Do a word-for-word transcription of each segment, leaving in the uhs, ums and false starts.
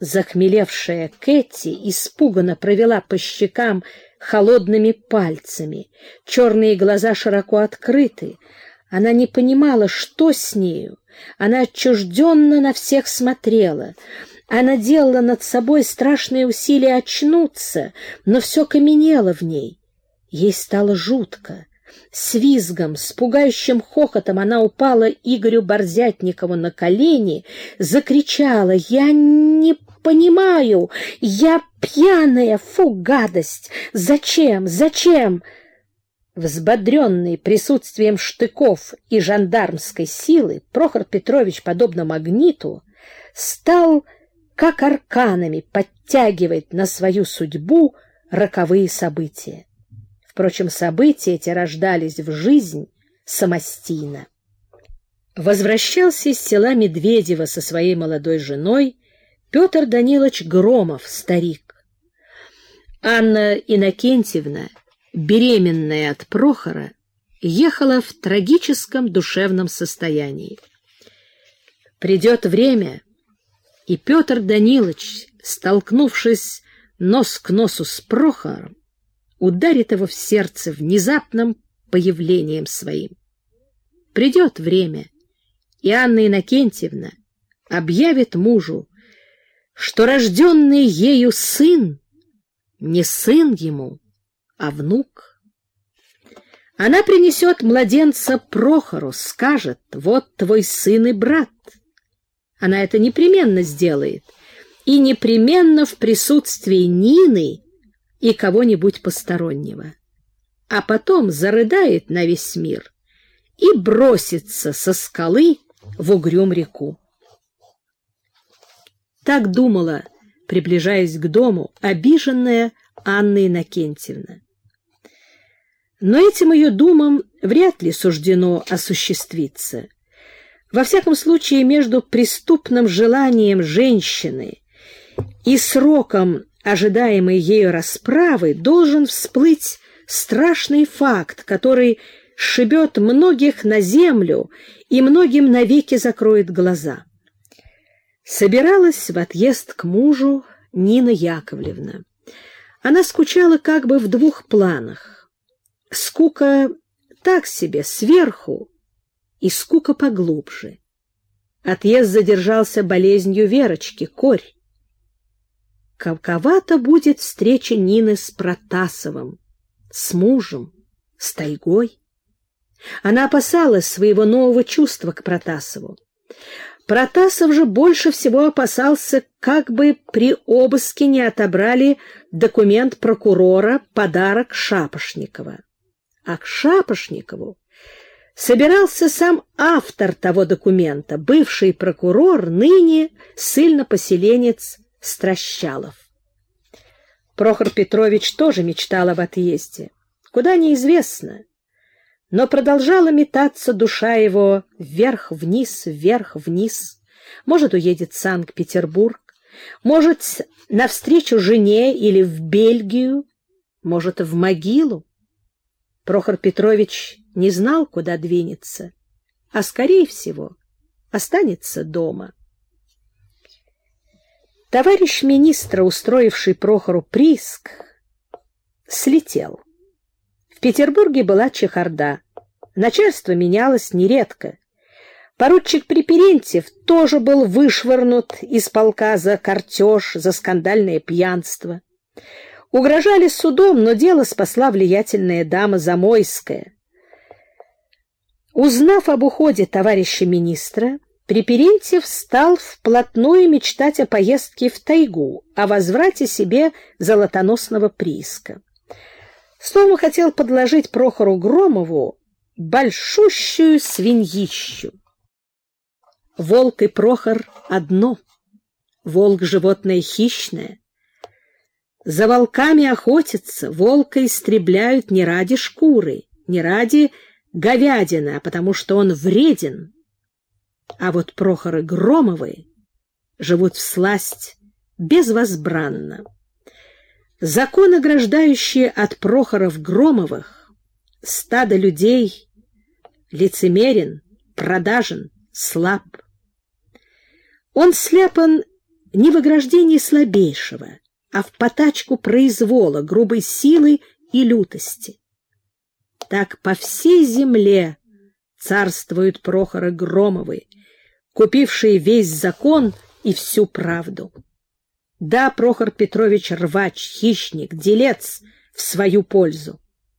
Захмелевшая Кэти испуганно провела по щекам холодными пальцами. Черные глаза широко открыты. Она не понимала, что с нею. Она отчужденно на всех смотрела. Она делала над собой страшные усилия очнуться, но все каменело в ней. Ей стало жутко. С визгом, с пугающим хохотом она упала Игорю Борзятникову на колени, закричала: «Я не понимаю! Я пьяная! Фу, гадость! Зачем? Зачем?» Взбодренный присутствием штыков и жандармской силы, Прохор Петрович, подобно магниту, стал, как арканами, подтягивать на свою судьбу роковые события. Впрочем, события эти рождались в жизнь самостийно. Возвращался из села Медведево со своей молодой женой Петр Данилович Громов, старик. Анна Иннокентьевна, беременная от Прохора, ехала в трагическом душевном состоянии. Придет время, и Петр Данилович, столкнувшись нос к носу с Прохором, ударит его в сердце внезапным появлением своим. Придет время, и Анна Иннокентьевна объявит мужу, что рожденный ею сын не сын ему, а внук. Она принесет младенца Прохору, скажет: «Вот твой сын и брат». Она это непременно сделает, и непременно в присутствии Нины и кого-нибудь постороннего, а потом зарыдает на весь мир и бросится со скалы в угрюм реку. Так думала, приближаясь к дому, обиженная Анна Иннокентьевна. Но этим ее думам вряд ли суждено осуществиться. Во всяком случае, между преступным желанием женщины и сроком ожидаемой ею расправы должен всплыть страшный факт, который сшибет многих на землю и многим навеки закроет глаза. Собиралась в отъезд к мужу Нина Яковлевна. Она скучала как бы в двух планах. Скука так себе, сверху, и скука поглубже. Отъезд задержался болезнью Верочки, корь. Какова-то будет встреча Нины с Протасовым, с мужем, с тайгой. Она опасалась своего нового чувства к Протасову. Протасов же больше всего опасался, как бы при обыске не отобрали документ прокурора, подарок Шапошникова. А к Шапошникову собирался сам автор того документа, бывший прокурор, ныне ссыльно-поселенец Стращалов. Прохор Петрович тоже мечтал об отъезде. Куда неизвестно, но продолжала метаться душа его вверх-вниз, вверх-вниз. Может, уедет в Санкт-Петербург, может, навстречу жене или в Бельгию, может, в могилу. Прохор Петрович не знал, куда двинется, а, скорее всего, останется дома. Товарищ министра, устроивший Прохору прииск, слетел. В Петербурге была чехарда. Начальство менялось нередко. Поручик Приперентьев тоже был вышвырнут из полка за картеж, за скандальное пьянство. Угрожали судом, но дело спасла влиятельная дама Замойская. Узнав об уходе товарища министра, Приперентьев стал вплотную мечтать о поездке в тайгу, о возврате себе золотоносного прииска. Словом, хотел подложить Прохору Громову большущую свиньищу. Волк и Прохор одно. Волк — животное хищное. За волками охотятся, волка истребляют не ради шкуры, не ради говядины, а потому что он вреден. А вот Прохоры Громовы живут всласть безвозбранно. Закон, ограждающий от Прохоров Громовых, стадо людей, лицемерен, продажен, слаб. Он сляпан не в ограждении слабейшего, а в потачку произвола, грубой силы и лютости. Так по всей земле царствуют Прохоры Громовы, купившие весь закон и всю правду. Да, Прохор Петрович рвач, хищник, делец в свою пользу.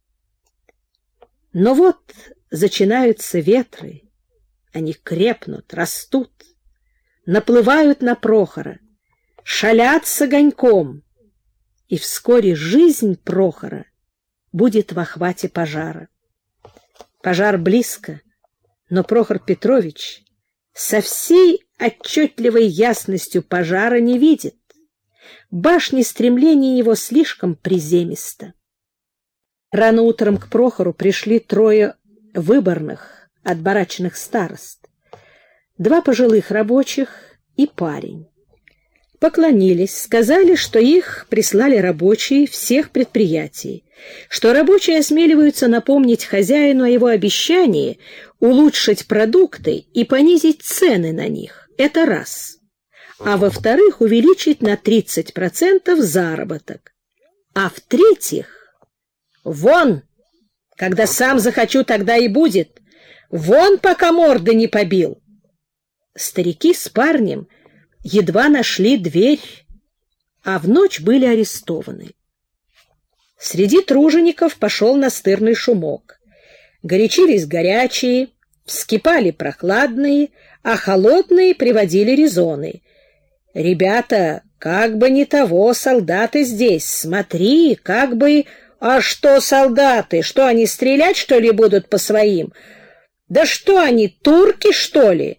Но вот зачинаются ветры, они крепнут, растут, наплывают на Прохора, шалят с огоньком, и вскоре жизнь Прохора будет в охвате пожара. Пожар близко, но Прохор Петрович со всей отчетливой ясностью пожара не видит. Башни стремления его слишком приземисто. Рано утром к Прохору пришли трое выборных, отбараченных старост, два пожилых рабочих и парень. Поклонились, сказали, что их прислали рабочие всех предприятий, что рабочие осмеливаются напомнить хозяину о его обещании улучшить продукты и понизить цены на них. Это раз. А во-вторых, увеличить на тридцать процентов заработок. А в-третьих, вон, когда сам захочу, тогда и будет. Вон, пока морды не побил. Старики с парнем едва нашли дверь, а в ночь были арестованы. Среди тружеников пошел настырный шумок. Горячились горячие, вскипали прохладные, а холодные приводили резоны. «Ребята, как бы не того, солдаты здесь, смотри, как бы...» «А что солдаты? Что, они стрелять, что ли, будут по своим? Да что они, турки, что ли?»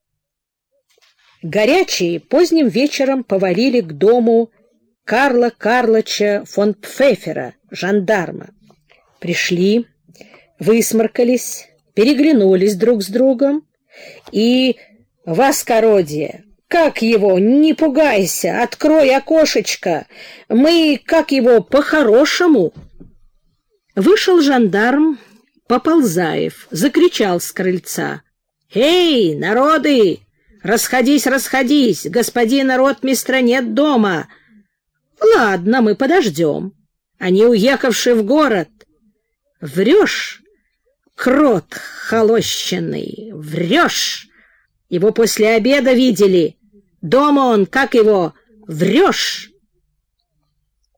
Горячие поздним вечером повалили к дому Карла Карлыча фон Пфеффера, жандарма. Пришли, высморкались, переглянулись друг с другом и «Воскородие! Как его? Не пугайся! Открой окошечко! Мы, как его, по-хорошему!» Вышел жандарм Поползаев, закричал с крыльца: «Эй, народы! Расходись, расходись! Господина ротмистра нет дома!» «Ладно, мы подождем. Они уехавши в город». «Врешь, крот холощенный, врешь! Его после обеда видели. Дома он, как его, врешь!»